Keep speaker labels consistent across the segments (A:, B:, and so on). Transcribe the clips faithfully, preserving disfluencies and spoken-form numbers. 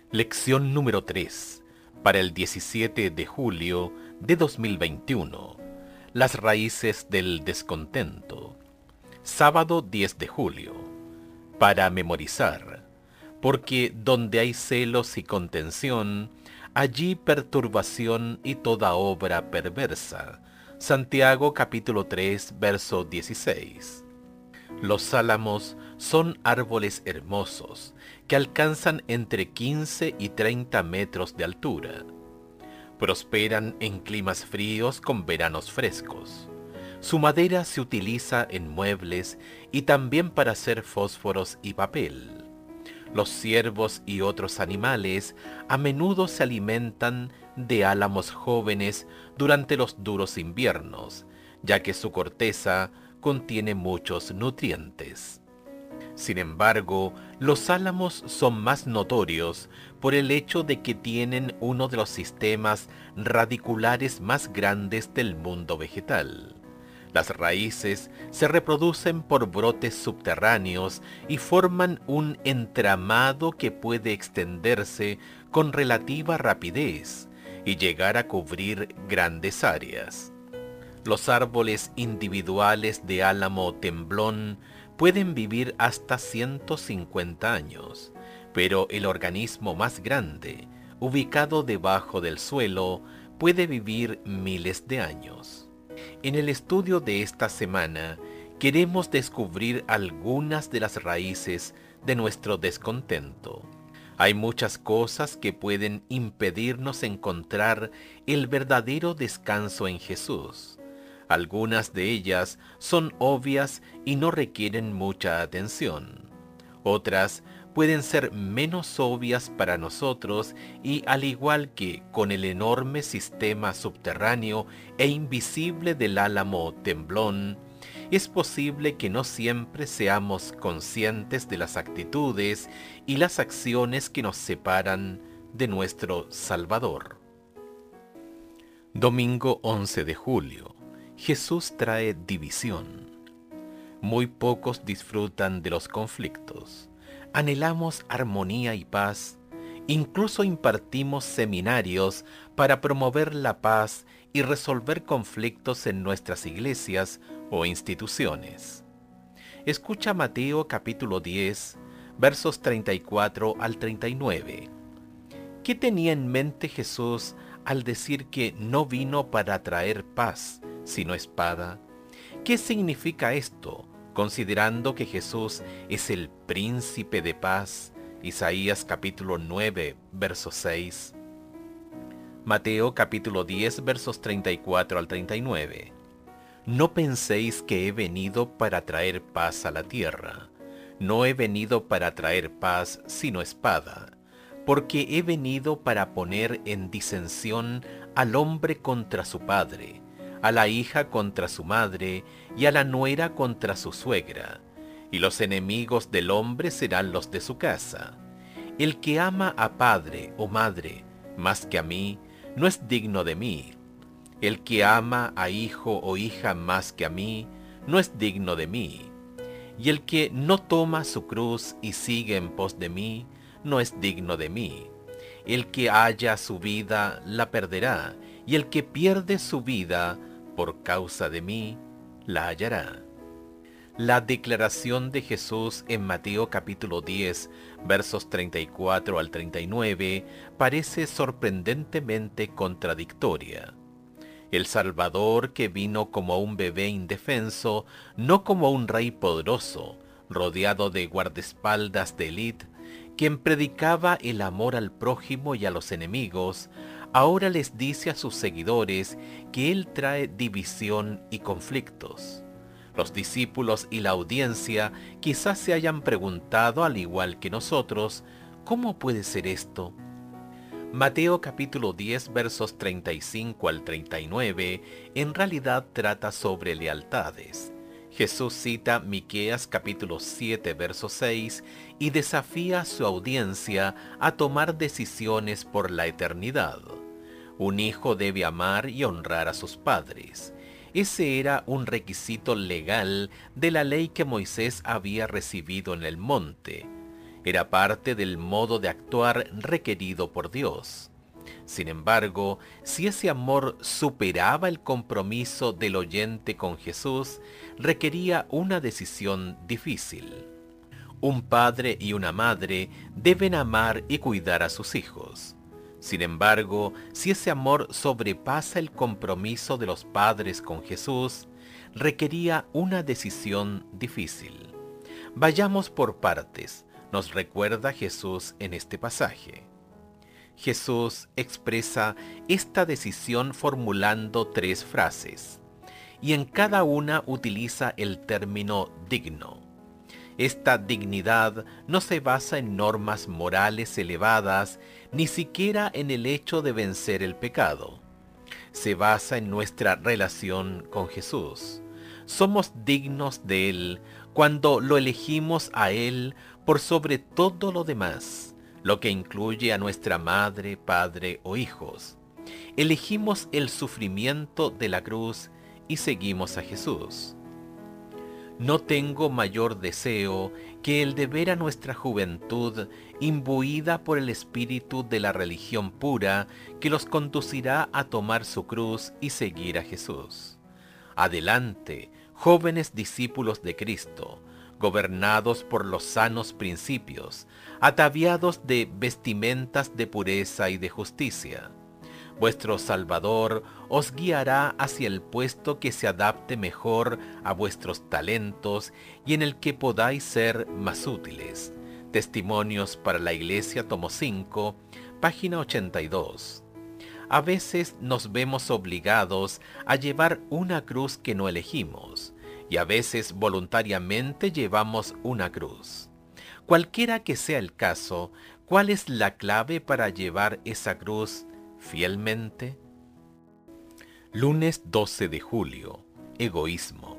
A: Lección número tres, para el diecisiete de julio de dos mil veintiuno. Las raíces del descontento. Sábado diez de julio. Para memorizar. Porque donde hay celos y contención, allí perturbación y toda obra perversa. Santiago capítulo tres, verso dieciséis. Los álamos son árboles hermosos que alcanzan entre quince y treinta metros de altura. Prosperan en climas fríos con veranos frescos. Su madera se utiliza en muebles y también para hacer fósforos y papel. Los ciervos y otros animales a menudo se alimentan de álamos jóvenes durante los duros inviernos, ya que su corteza contiene muchos nutrientes. Sin embargo, los álamos son más notorios por el hecho de que tienen uno de los sistemas radiculares más grandes del mundo vegetal. Las raíces se reproducen por brotes subterráneos y forman un entramado que puede extenderse con relativa rapidez y llegar a cubrir grandes áreas. Los árboles individuales de álamo temblón pueden vivir hasta ciento cincuenta años, pero el organismo más grande, ubicado debajo del suelo, puede vivir miles de años. En el estudio de esta semana, queremos descubrir algunas de las raíces de nuestro descontento. Hay muchas cosas que pueden impedirnos encontrar el verdadero descanso en Jesús. Algunas de ellas son obvias y no requieren mucha atención. Otras pueden ser menos obvias para nosotros y, al igual que con el enorme sistema subterráneo e invisible del álamo temblón, es posible que no siempre seamos conscientes de las actitudes y las acciones que nos separan de nuestro Salvador. Domingo once de julio. Jesús trae división. Muy pocos disfrutan de los conflictos. Anhelamos armonía y paz. Incluso impartimos seminarios para promover la paz y resolver conflictos en nuestras iglesias o instituciones. Escucha Mateo capítulo diez, versos treinta y cuatro al treinta y nueve. ¿Qué tenía en mente Jesús al decir que no vino para traer paz, sino espada? ¿Qué significa esto, considerando que Jesús es el príncipe de paz? Isaías capítulo nueve, verso seis. Mateo capítulo diez, versos treinta y cuatro al treinta y nueve. No penséis que he venido para traer paz a la tierra. No he venido para traer paz, sino espada. Porque he venido para poner en disensión al hombre contra su padre, a la hija contra su madre, y a la nuera contra su suegra. Y los enemigos del hombre serán los de su casa. El que ama a padre o madre más que a mí, no es digno de mí. El que ama a hijo o hija más que a mí, no es digno de mí. Y el que no toma su cruz y sigue en pos de mí, no es digno de mí. El que halla su vida, la perderá, y el que pierde su vida, por causa de mí, la hallará. La declaración de Jesús en Mateo capítulo diez, versos treinta y cuatro al treinta y nueve, parece sorprendentemente contradictoria. El Salvador, que vino como un bebé indefenso, no como un rey poderoso, rodeado de guardaespaldas de élite, quien predicaba el amor al prójimo y a los enemigos, ahora les dice a sus seguidores que Él trae división y conflictos. Los discípulos y la audiencia quizás se hayan preguntado, al igual que nosotros, ¿cómo puede ser esto? Mateo capítulo diez, versos treinta y cinco al treinta y nueve, en realidad trata sobre lealtades. Jesús cita Miqueas capítulo siete, verso seis, y desafía a su audiencia a tomar decisiones por la eternidad. Un hijo debe amar y honrar a sus padres. Ese era un requisito legal de la ley que Moisés había recibido en el monte. Era parte del modo de actuar requerido por Dios. Sin embargo, si ese amor superaba el compromiso del oyente con Jesús, requería una decisión difícil. Un padre y una madre deben amar y cuidar a sus hijos. Sin embargo, si ese amor sobrepasa el compromiso de los padres con Jesús, requería una decisión difícil. Vayamos por partes, nos recuerda Jesús en este pasaje. Jesús expresa esta decisión formulando tres frases, y en cada una utiliza el término digno. Esta dignidad no se basa en normas morales elevadas, ni siquiera en el hecho de vencer el pecado. Se basa en nuestra relación con Jesús. Somos dignos de Él cuando lo elegimos a Él por sobre todo lo demás, lo que incluye a nuestra madre, padre o hijos. Elegimos el sufrimiento de la cruz y seguimos a Jesús. No tengo mayor deseo que el de ver a nuestra juventud imbuida por el espíritu de la religión pura que los conducirá a tomar su cruz y seguir a Jesús. Adelante, jóvenes discípulos de Cristo, gobernados por los sanos principios, ataviados de vestimentas de pureza y de justicia. Vuestro Salvador os guiará hacia el puesto que se adapte mejor a vuestros talentos y en el que podáis ser más útiles. Testimonios para la Iglesia, tomo cinco, página ochenta y dos. A veces nos vemos obligados a llevar una cruz que no elegimos, y a veces voluntariamente llevamos una cruz. Cualquiera que sea el caso, ¿cuál es la clave para llevar esa cruz fielmente? Lunes doce de julio. Egoísmo.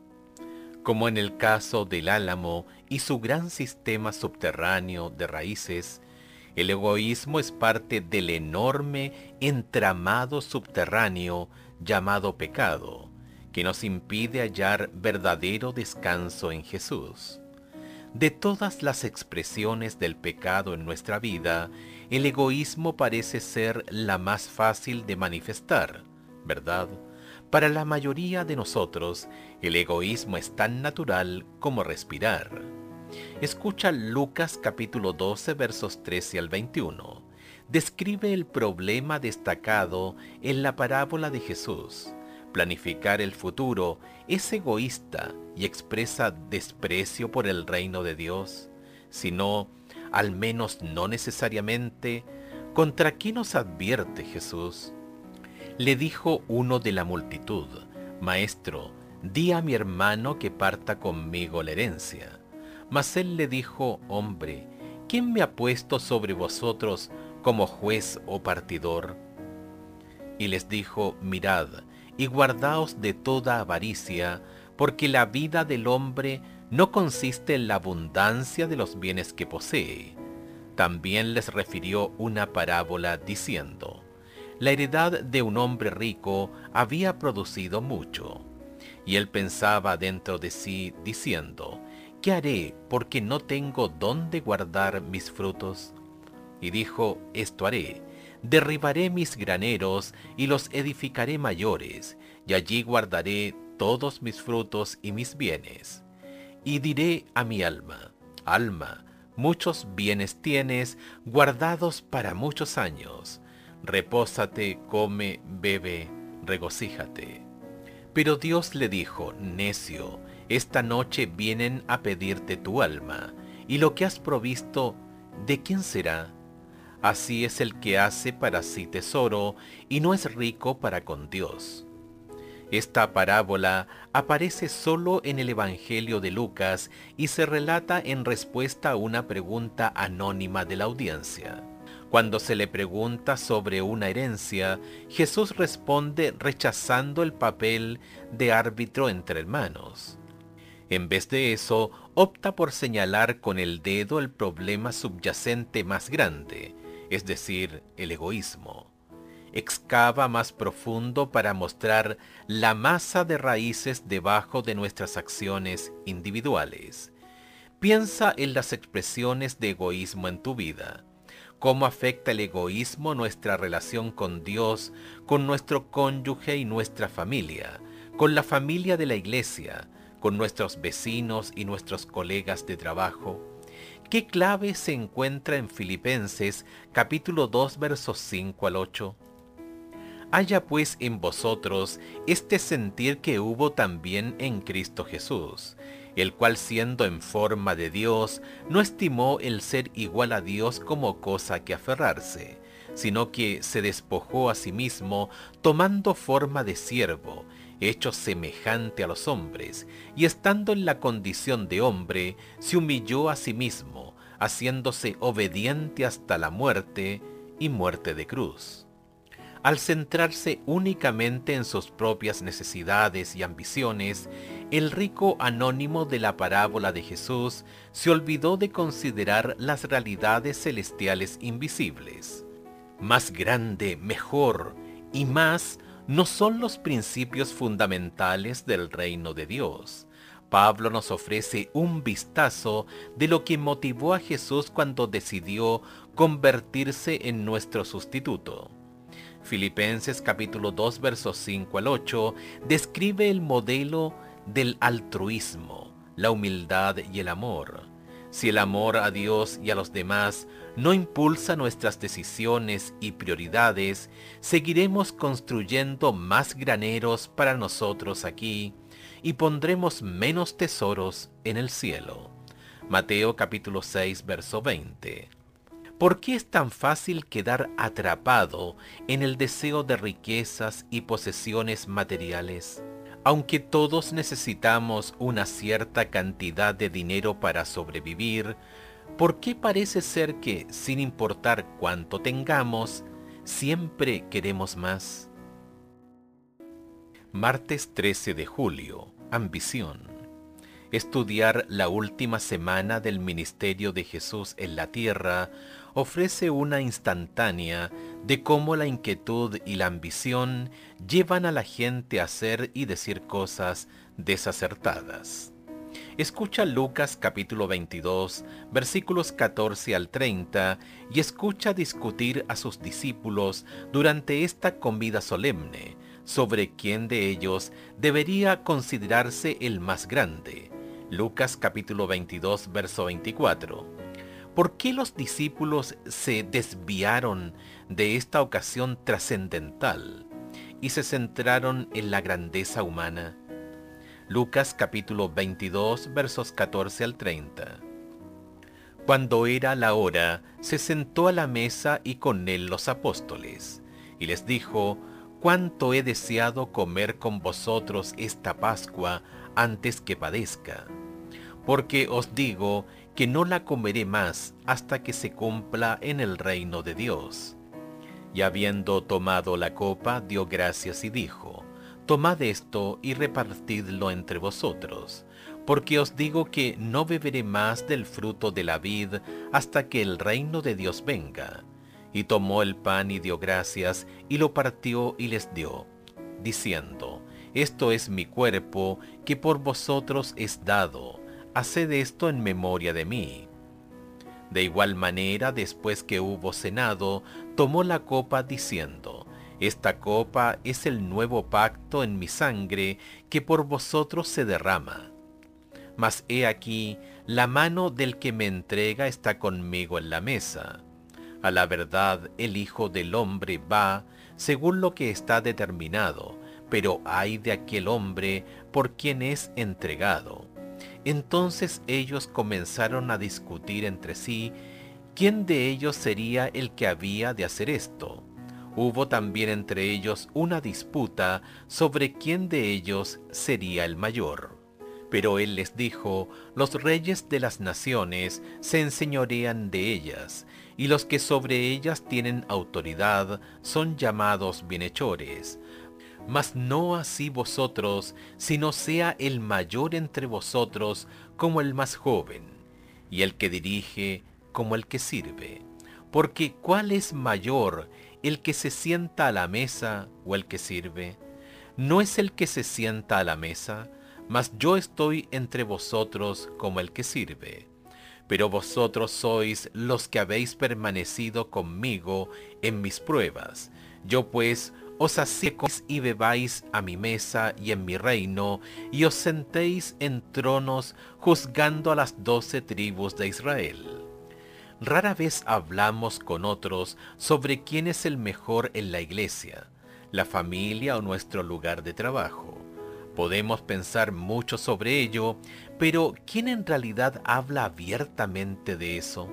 A: Como en el caso del álamo y su gran sistema subterráneo de raíces, el egoísmo es parte del enorme entramado subterráneo llamado pecado, que nos impide hallar verdadero descanso en Jesús. De todas las expresiones del pecado en nuestra vida, el egoísmo parece ser la más fácil de manifestar, ¿verdad? Para la mayoría de nosotros, el egoísmo es tan natural como respirar. Escucha Lucas capítulo doce, versos trece al veintiuno. Describe el problema destacado en la parábola de Jesús. Planificar el futuro es egoísta y expresa desprecio por el reino de Dios, sino, al menos no necesariamente, ¿contra qué nos advierte Jesús? Le dijo uno de la multitud: Maestro, di a mi hermano que parta conmigo la herencia. Mas él le dijo: Hombre, ¿quién me ha puesto sobre vosotros como juez o partidor? Y les dijo: Mirad, y guardaos de toda avaricia, porque la vida del hombre no consiste en la abundancia de los bienes que posee. También les refirió una parábola diciendo: La heredad de un hombre rico había producido mucho. Y él pensaba dentro de sí, diciendo: ¿Qué haré, porque no tengo dónde guardar mis frutos? Y dijo: Esto haré: derribaré mis graneros y los edificaré mayores, y allí guardaré todos mis frutos y mis bienes. Y diré a mi alma: Alma, muchos bienes tienes, guardados para muchos años. Repósate, come, bebe, regocíjate. Pero Dios le dijo: Necio, esta noche vienen a pedirte tu alma, y lo que has provisto, ¿de quién será? Así es el que hace para sí tesoro y no es rico para con Dios. Esta parábola aparece solo en el Evangelio de Lucas y se relata en respuesta a una pregunta anónima de la audiencia. Cuando se le pregunta sobre una herencia, Jesús responde rechazando el papel de árbitro entre hermanos. En vez de eso, opta por señalar con el dedo el problema subyacente más grande, es decir, el egoísmo. Excava más profundo para mostrar la masa de raíces debajo de nuestras acciones individuales. Piensa en las expresiones de egoísmo en tu vida. ¿Cómo afecta el egoísmo nuestra relación con Dios, con nuestro cónyuge y nuestra familia, con la familia de la iglesia, con nuestros vecinos y nuestros colegas de trabajo? ¿Qué clave se encuentra en Filipenses capítulo dos versos cinco al ocho? Haya pues en vosotros este sentir que hubo también en Cristo Jesús, el cual siendo en forma de Dios, no estimó el ser igual a Dios como cosa que aferrarse, sino que se despojó a sí mismo, tomando forma de siervo, hecho semejante a los hombres, y estando en la condición de hombre, se humilló a sí mismo, haciéndose obediente hasta la muerte y muerte de cruz. Al centrarse únicamente en sus propias necesidades y ambiciones, el rico anónimo de la parábola de Jesús se olvidó de considerar las realidades celestiales invisibles. Más grande, mejor y más no son los principios fundamentales del reino de Dios. Pablo nos ofrece un vistazo de lo que motivó a Jesús cuando decidió convertirse en nuestro sustituto. Filipenses capítulo dos versos cinco al ocho describe el modelo del altruismo, la humildad y el amor. Si el amor a Dios y a los demás no impulsa nuestras decisiones y prioridades, seguiremos construyendo más graneros para nosotros aquí y pondremos menos tesoros en el cielo. Mateo capítulo seis verso veinte. ¿Por qué es tan fácil quedar atrapado en el deseo de riquezas y posesiones materiales? Aunque todos necesitamos una cierta cantidad de dinero para sobrevivir, ¿por qué parece ser que, sin importar cuánto tengamos, siempre queremos más? Martes trece de julio. Ambición. Estudiar la última semana del ministerio de Jesús en la tierra ofrece una instantánea de cómo la inquietud y la ambición llevan a la gente a hacer y decir cosas desacertadas. Escucha Lucas capítulo veintidós, versículos catorce al treinta, y escucha discutir a sus discípulos durante esta comida solemne sobre quién de ellos debería considerarse el más grande. Lucas capítulo veintidós, verso veinticuatro. ¿Por qué los discípulos se desviaron de esta ocasión trascendental y se centraron en la grandeza humana? Lucas capítulo veintidós, versos catorce al treinta. Cuando era la hora, se sentó a la mesa y con él los apóstoles, y les dijo: «Cuánto he deseado comer con vosotros esta Pascua antes que padezca. Porque os digo que no la comeré más hasta que se cumpla en el reino de Dios». Y habiendo tomado la copa, dio gracias y dijo: «Tomad esto y repartidlo entre vosotros, porque os digo que no beberé más del fruto de la vid hasta que el reino de Dios venga». Y tomó el pan y dio gracias, y lo partió y les dio, diciendo: «Esto es mi cuerpo, que por vosotros es dado. Haced esto en memoria de mí». De igual manera, después que hubo cenado, tomó la copa diciendo: «Esta copa es el nuevo pacto en mi sangre, que por vosotros se derrama. Mas he aquí, la mano del que me entrega está conmigo en la mesa. A la verdad, el Hijo del Hombre va según lo que está determinado, pero ay de aquel hombre por quien es entregado». Entonces ellos comenzaron a discutir entre sí quién de ellos sería el que había de hacer esto. Hubo también entre ellos una disputa sobre quién de ellos sería el mayor. Pero él les dijo: «Los reyes de las naciones se enseñorean de ellas, y los que sobre ellas tienen autoridad son llamados bienhechores. Mas no así vosotros, sino sea el mayor entre vosotros como el más joven, y el que dirige como el que sirve. Porque ¿cuál es mayor, el que se sienta a la mesa o el que sirve? ¿No es el que se sienta a la mesa? mas yo estoy entre vosotros como el que sirve. Pero vosotros sois los que habéis permanecido conmigo en mis pruebas. Yo pues os hacía y bebáis a mi mesa y en mi reino, y os sentéis en tronos juzgando a las doce tribus de Israel. Rara vez hablamos con otros sobre quién es el mejor en la iglesia, la familia o nuestro lugar de trabajo. Podemos pensar mucho sobre ello, pero ¿quién en realidad habla abiertamente de eso?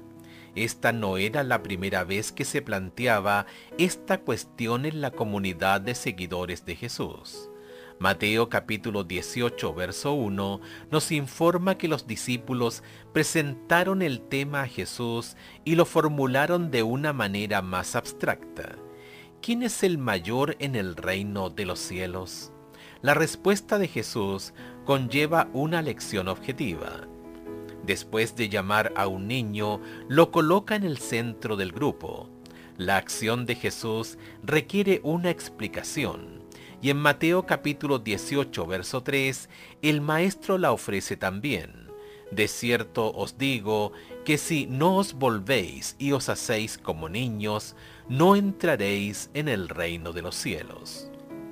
A: Esta no era la primera vez que se planteaba esta cuestión en la comunidad de seguidores de Jesús. Mateo capítulo dieciocho, verso uno, nos informa que los discípulos presentaron el tema a Jesús y lo formularon de una manera más abstracta. ¿Quién es el mayor en el reino de los cielos? La respuesta de Jesús conlleva una lección objetiva. Después de llamar a un niño, lo coloca en el centro del grupo. La acción de Jesús requiere una explicación, y en Mateo capítulo dieciocho, verso tres, el Maestro la ofrece también. De cierto os digo que si no os volvéis y os hacéis como niños, no entraréis en el reino de los cielos.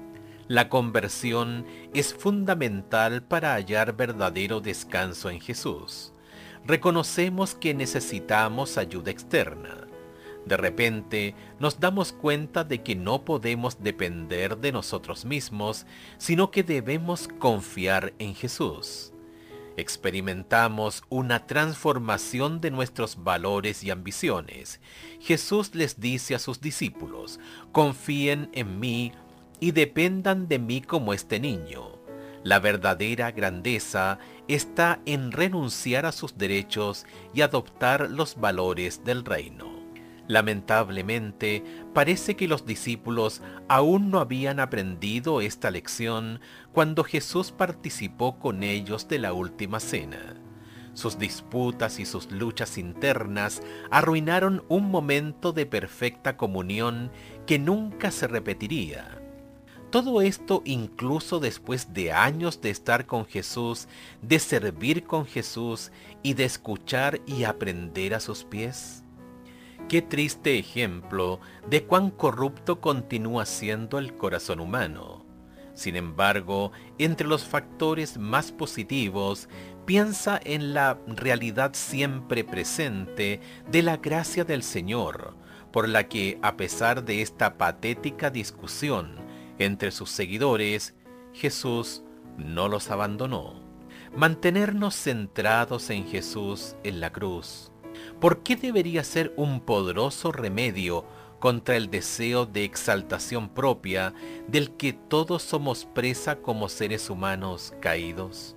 A: La conversión es fundamental para hallar verdadero descanso en Jesús. Reconocemos que necesitamos ayuda externa. De repente nos damos cuenta de que no podemos depender de nosotros mismos, sino que debemos confiar en Jesús. Experimentamos una transformación de nuestros valores y ambiciones. Jesús les dice a sus discípulos: confíen en mí y dependan de mí como este niño. La verdadera grandeza está en renunciar a sus derechos y adoptar los valores del reino. Lamentablemente, parece que los discípulos aún no habían aprendido esta lección cuando Jesús participó con ellos de la última cena. Sus disputas y sus luchas internas arruinaron un momento de perfecta comunión que nunca se repetiría. Todo esto incluso después de años de estar con Jesús, de servir con Jesús y de escuchar y aprender a sus pies. Qué triste ejemplo de cuán corrupto continúa siendo el corazón humano. Sin embargo, entre los factores más positivos, piensa en la realidad siempre presente de la gracia del Señor, por la que, a pesar de esta patética discusión entre sus seguidores, Jesús no los abandonó. Mantenernos centrados en Jesús en la cruz, ¿por qué debería ser un poderoso remedio contra el deseo de exaltación propia del que todos somos presa como seres humanos caídos?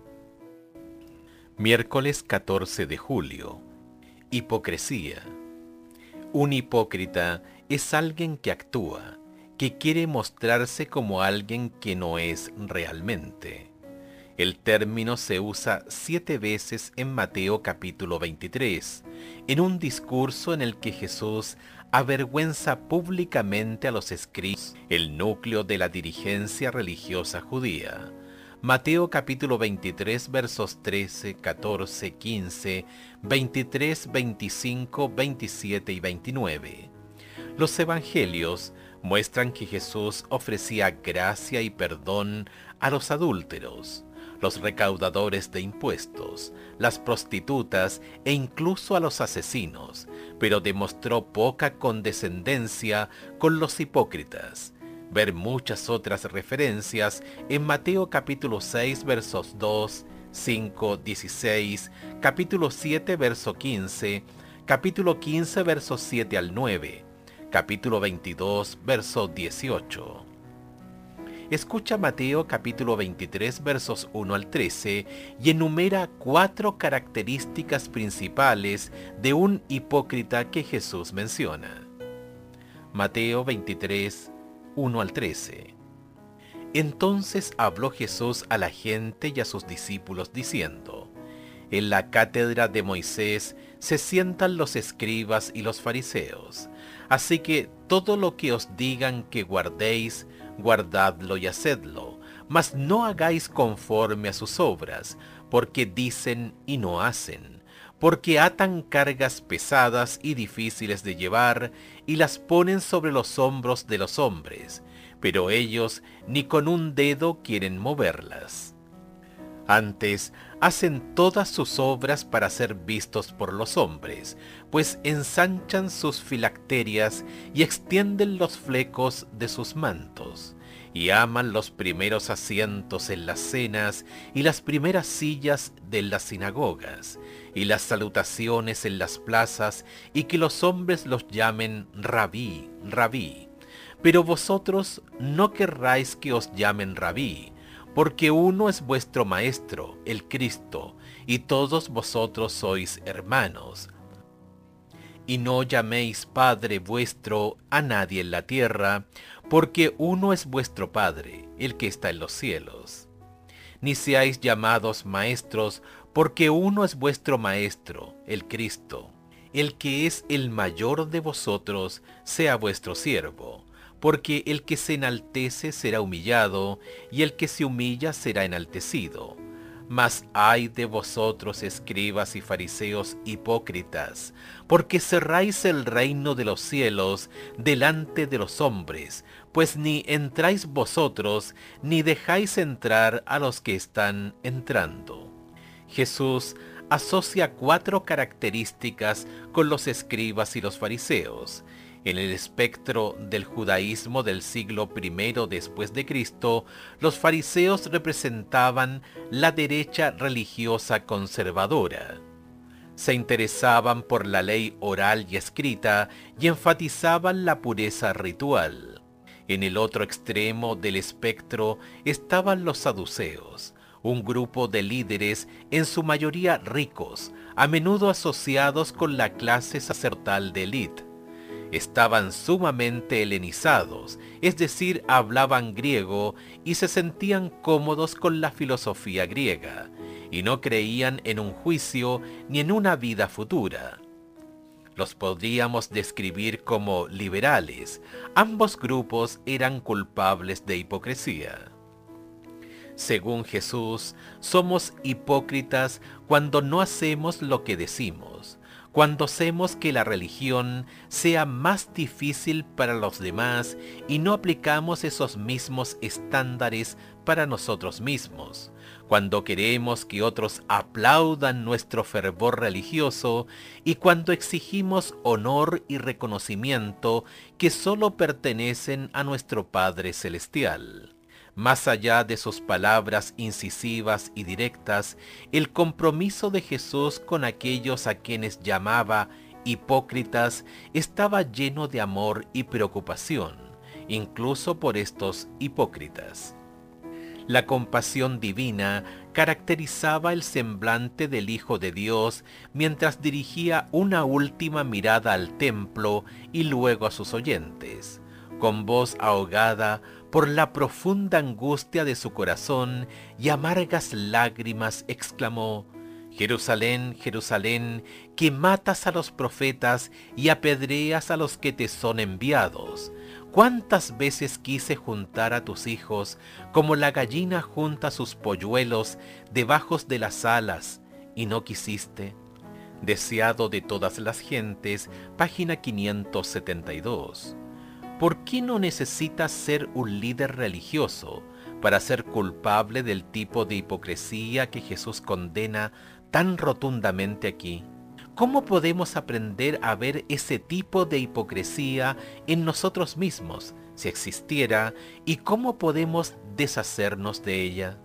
A: Miércoles catorce de julio. Hipocresía. Un hipócrita es alguien que actúa, que quiere mostrarse como alguien que no es realmente. El término se usa siete veces en Mateo capítulo veintitrés, en un discurso en el que Jesús avergüenza públicamente a los escribas, el núcleo de la dirigencia religiosa judía. Mateo capítulo veintitrés, versos trece, catorce, quince, veintitrés, veinticinco, veintisiete y veintinueve. Los evangelios muestran que Jesús ofrecía gracia y perdón a los adúlteros, los recaudadores de impuestos, las prostitutas e incluso a los asesinos, pero demostró poca condescendencia con los hipócritas. Ver muchas otras referencias en Mateo capítulo seis versos dos, cinco, dieciséis, capítulo siete verso quince, capítulo quince versos siete al nueve, capítulo veintidós verso dieciocho. Escucha Mateo capítulo veintitrés versos uno al trece y enumera cuatro características principales de un hipócrita que Jesús menciona. Mateo veintitrés, uno al trece. Entonces habló Jesús a la gente y a sus discípulos diciendo: en la cátedra de Moisés se sientan los escribas y los fariseos, así que todo lo que os digan que guardéis, guardadlo y hacedlo, mas no hagáis conforme a sus obras, porque dicen y no hacen, porque atan cargas pesadas y difíciles de llevar, y las ponen sobre los hombros de los hombres, pero ellos ni con un dedo quieren moverlas. Antes, hacen todas sus obras para ser vistos por los hombres, pues ensanchan sus filacterias y extienden los flecos de sus mantos, y aman los primeros asientos en las cenas y las primeras sillas de las sinagogas, y las salutaciones en las plazas, y que los hombres los llamen Rabí, Rabí. Pero vosotros no querráis que os llamen Rabí, porque uno es vuestro Maestro, el Cristo, y todos vosotros sois hermanos. Y no llaméis Padre vuestro a nadie en la tierra, porque uno es vuestro Padre, el que está en los cielos. Ni seáis llamados maestros, porque uno es vuestro Maestro, el Cristo. El que es el mayor de vosotros sea vuestro siervo, porque el que se enaltece será humillado, y el que se humilla será enaltecido. Mas ay de vosotros, escribas y fariseos hipócritas, porque cerráis el reino de los cielos delante de los hombres, pues ni entráis vosotros, ni dejáis entrar a los que están entrando. Jesús asocia cuatro características con los escribas y los fariseos. En el espectro del judaísmo del siglo primero después de Cristo, los fariseos representaban la derecha religiosa conservadora. Se interesaban por la ley oral y escrita y enfatizaban la pureza ritual. En el otro extremo del espectro estaban los saduceos, un grupo de líderes en su mayoría ricos, a menudo asociados con la clase sacerdotal de élite. Estaban sumamente helenizados, es decir, hablaban griego y se sentían cómodos con la filosofía griega, y no creían en un juicio ni en una vida futura. Los podríamos describir como liberales. Ambos grupos eran culpables de hipocresía. Según Jesús, somos hipócritas cuando no hacemos lo que decimos, cuando hacemos que la religión sea más difícil para los demás y no aplicamos esos mismos estándares para nosotros mismos, cuando queremos que otros aplaudan nuestro fervor religioso y cuando exigimos honor y reconocimiento que solo pertenecen a nuestro Padre Celestial. Más allá de sus palabras incisivas y directas, el compromiso de Jesús con aquellos a quienes llamaba hipócritas estaba lleno de amor y preocupación, incluso por estos hipócritas. La compasión divina caracterizaba el semblante del Hijo de Dios mientras dirigía una última mirada al templo y luego a sus oyentes. Con voz ahogada por la profunda angustia de su corazón y amargas lágrimas, exclamó: Jerusalén, Jerusalén, que matas a los profetas y apedreas a los que te son enviados. ¿Cuántas veces quise juntar a tus hijos como la gallina junta sus polluelos debajo de las alas, y no quisiste? Deseado de todas las gentes, página quinientos setenta y dos. ¿Por qué no necesitas ser un líder religioso para ser culpable del tipo de hipocresía que Jesús condena tan rotundamente aquí? ¿Cómo podemos aprender a ver ese tipo de hipocresía en nosotros mismos, si existiera, y cómo podemos deshacernos de ella?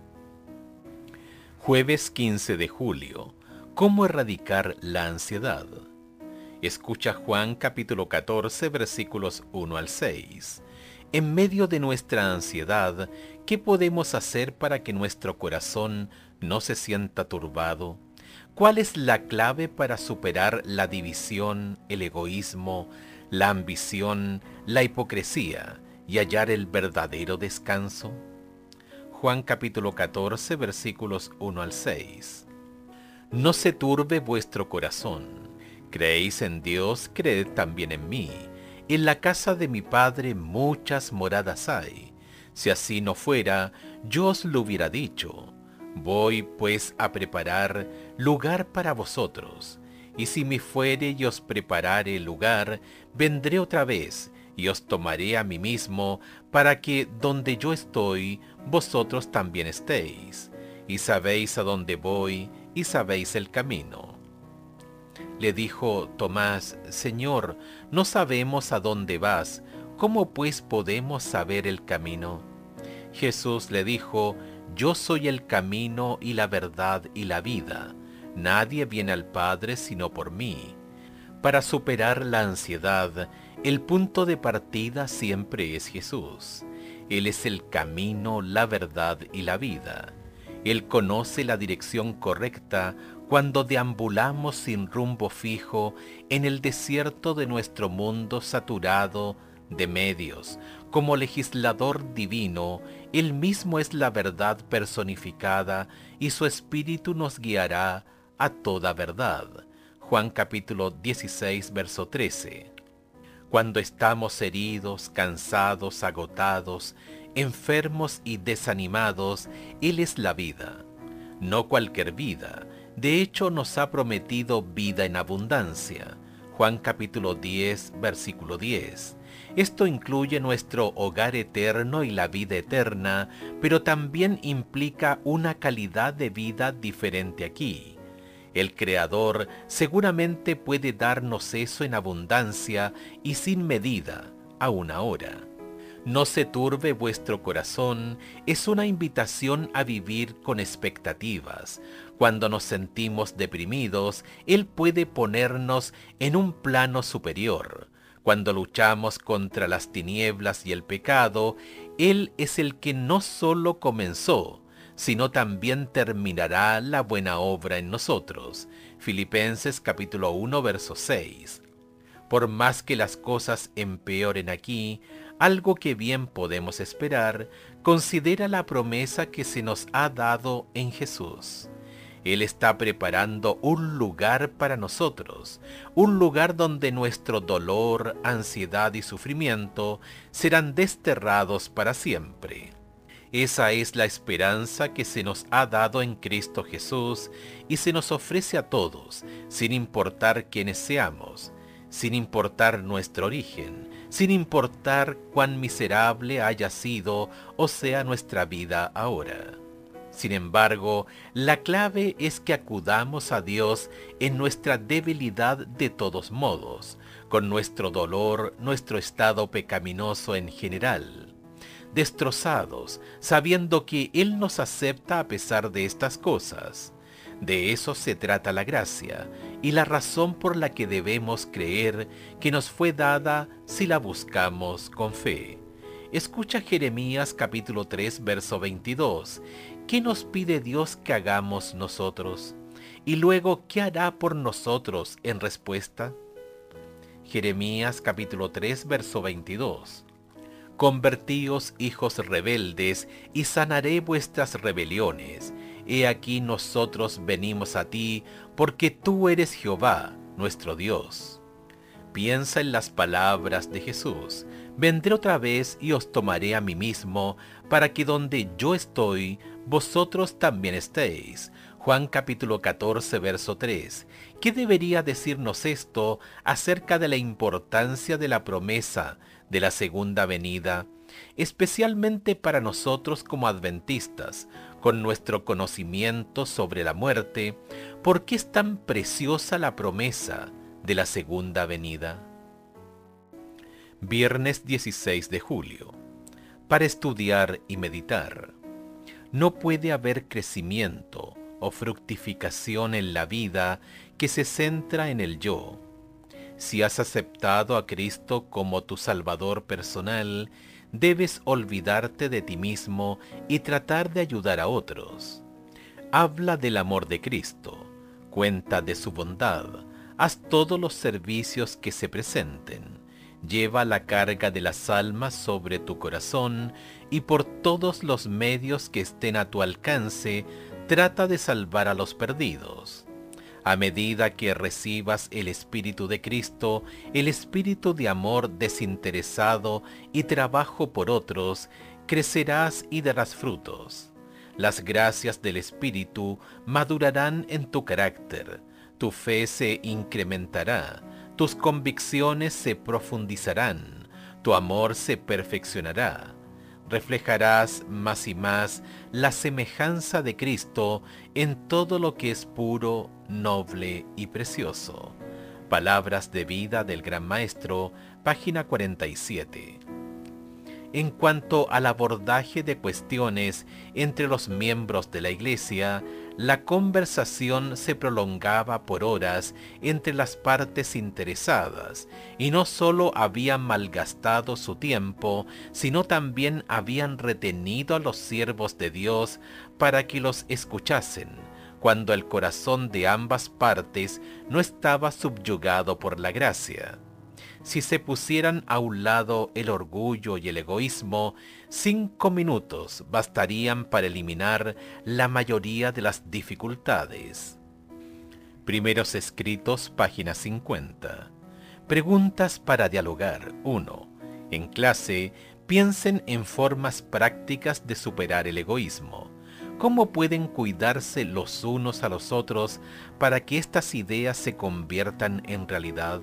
A: Jueves quince de julio. ¿Cómo erradicar la ansiedad? Escucha Juan capítulo catorce, versículos uno al seis. En medio de nuestra ansiedad, ¿qué podemos hacer para que nuestro corazón no se sienta turbado? ¿Cuál es la clave para superar la división, el egoísmo, la ambición, la hipocresía y hallar el verdadero descanso? Juan capítulo catorce, versículos uno al seis. No se turbe vuestro corazón. Creéis en Dios, creed también en mí. En la casa de mi Padre muchas moradas hay. Si así no fuera, yo os lo hubiera dicho. Voy pues a preparar lugar para vosotros. Y si me fuere y os preparare lugar, vendré otra vez, y os tomaré a mí mismo, para que donde yo estoy, vosotros también estéis. Y sabéis a dónde voy, y sabéis el camino. Le dijo Tomás: Señor, no sabemos a dónde vas, ¿cómo pues podemos saber el camino? Jesús le dijo: Yo soy el camino y la verdad y la vida. Nadie viene al Padre sino por mí. Para superar la ansiedad, el punto de partida siempre es Jesús. Él es el camino, la verdad y la vida. Él conoce la dirección correcta cuando deambulamos sin rumbo fijo en el desierto de nuestro mundo saturado de medios. Como legislador divino, Él mismo es la verdad personificada y su Espíritu nos guiará a toda verdad. Juan capítulo dieciséis, verso trece. Cuando estamos heridos, cansados, agotados, enfermos y desanimados, Él es la vida. No cualquier vida. De hecho, nos ha prometido vida en abundancia. Juan capítulo diez, versículo diez. Esto incluye nuestro hogar eterno y la vida eterna, pero también implica una calidad de vida diferente aquí. El Creador seguramente puede darnos eso en abundancia y sin medida, aún ahora. No se turbe vuestro corazón es una invitación a vivir con expectativas. Cuando nos sentimos deprimidos, Él puede ponernos en un plano superior. Cuando luchamos contra las tinieblas y el pecado, Él es el que no solo comenzó, sino también terminará la buena obra en nosotros. Filipenses capítulo uno, verso seis. Por más que las cosas empeoren aquí, algo que bien podemos esperar, considera la promesa que se nos ha dado en Jesús. Él está preparando un lugar para nosotros, un lugar donde nuestro dolor, ansiedad y sufrimiento serán desterrados para siempre. Esa es la esperanza que se nos ha dado en Cristo Jesús y se nos ofrece a todos, sin importar quiénes seamos, sin importar nuestro origen, sin importar cuán miserable haya sido o sea nuestra vida ahora. Sin embargo, la clave es que acudamos a Dios en nuestra debilidad de todos modos, con nuestro dolor, nuestro estado pecaminoso en general, destrozados, sabiendo que Él nos acepta a pesar de estas cosas. De eso se trata la gracia, y la razón por la que debemos creer que nos fue dada si la buscamos con fe. Escucha Jeremías capítulo tres, verso veintidós. ¿Qué nos pide Dios que hagamos nosotros? Y luego, ¿qué hará por nosotros en respuesta? Jeremías capítulo tres, verso veintidós. Convertíos, hijos rebeldes, y sanaré vuestras rebeliones. He aquí nosotros venimos a ti, porque tú eres Jehová, nuestro Dios. Piensa en las palabras de Jesús. Vendré otra vez y os tomaré a mí mismo, para que donde yo estoy, vosotros también estéis. Juan capítulo catorce, verso tres. ¿Qué debería decirnos esto acerca de la importancia de la promesa de la segunda venida, especialmente para nosotros como adventistas, con nuestro conocimiento sobre la muerte? ¿Por qué es tan preciosa la promesa de la segunda venida? Viernes dieciséis de julio. Para estudiar y meditar. No puede haber crecimiento o fructificación en la vida que se centra en el yo. Si has aceptado a Cristo como tu Salvador personal, debes olvidarte de ti mismo y tratar de ayudar a otros. Habla del amor de Cristo, cuenta de su bondad, haz todos los servicios que se presenten. Lleva la carga de las almas sobre tu corazón y por todos los medios que estén a tu alcance, trata de salvar a los perdidos. A medida que recibas el Espíritu de Cristo, el espíritu de amor desinteresado y trabajo por otros, crecerás y darás frutos. Las gracias del Espíritu madurarán en tu carácter, tu fe se incrementará, tus convicciones se profundizarán, tu amor se perfeccionará. Reflejarás más y más la semejanza de Cristo en todo lo que es puro, noble y precioso. Palabras de vida del Gran Maestro, página cuarenta y siete. En cuanto al abordaje de cuestiones entre los miembros de la Iglesia, la conversación se prolongaba por horas entre las partes interesadas, y no sólo habían malgastado su tiempo, sino también habían retenido a los siervos de Dios para que los escuchasen, cuando el corazón de ambas partes no estaba subyugado por la gracia. Si se pusieran a un lado el orgullo y el egoísmo, cinco minutos bastarían para eliminar la mayoría de las dificultades. Primeros Escritos, página cincuenta. Preguntas para dialogar. uno. En clase, piensen en formas prácticas de superar el egoísmo. ¿Cómo pueden cuidarse los unos a los otros para que estas ideas se conviertan en realidad?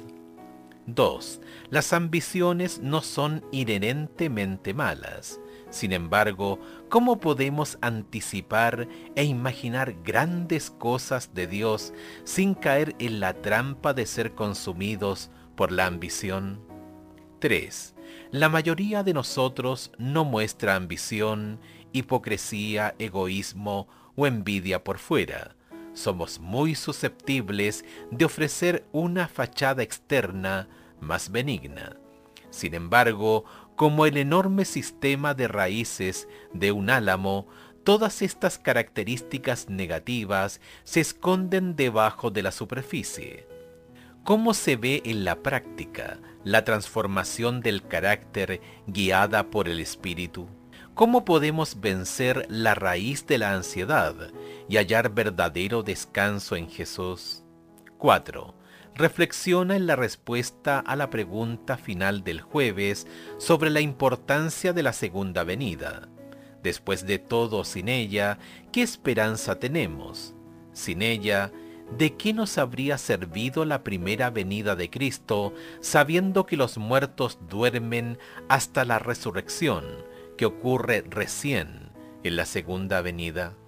A: dos. Las ambiciones no son inherentemente malas. Sin embargo, ¿cómo podemos anticipar e imaginar grandes cosas de Dios sin caer en la trampa de ser consumidos por la ambición? tres. La mayoría de nosotros no muestra ambición, hipocresía, egoísmo o envidia por fuera. Somos muy susceptibles de ofrecer una fachada externa más benigna. Sin embargo, como el enorme sistema de raíces de un álamo, todas estas características negativas se esconden debajo de la superficie. ¿Cómo se ve en la práctica la transformación del carácter guiada por el Espíritu? ¿Cómo podemos vencer la raíz de la ansiedad y hallar verdadero descanso en Jesús? cuatro. Reflexiona en la respuesta a la pregunta final del jueves sobre la importancia de la segunda venida. Después de todo, sin ella, ¿qué esperanza tenemos? Sin ella, ¿de qué nos habría servido la primera venida de Cristo, sabiendo que los muertos duermen hasta la resurrección, que ocurre recién en la segunda venida?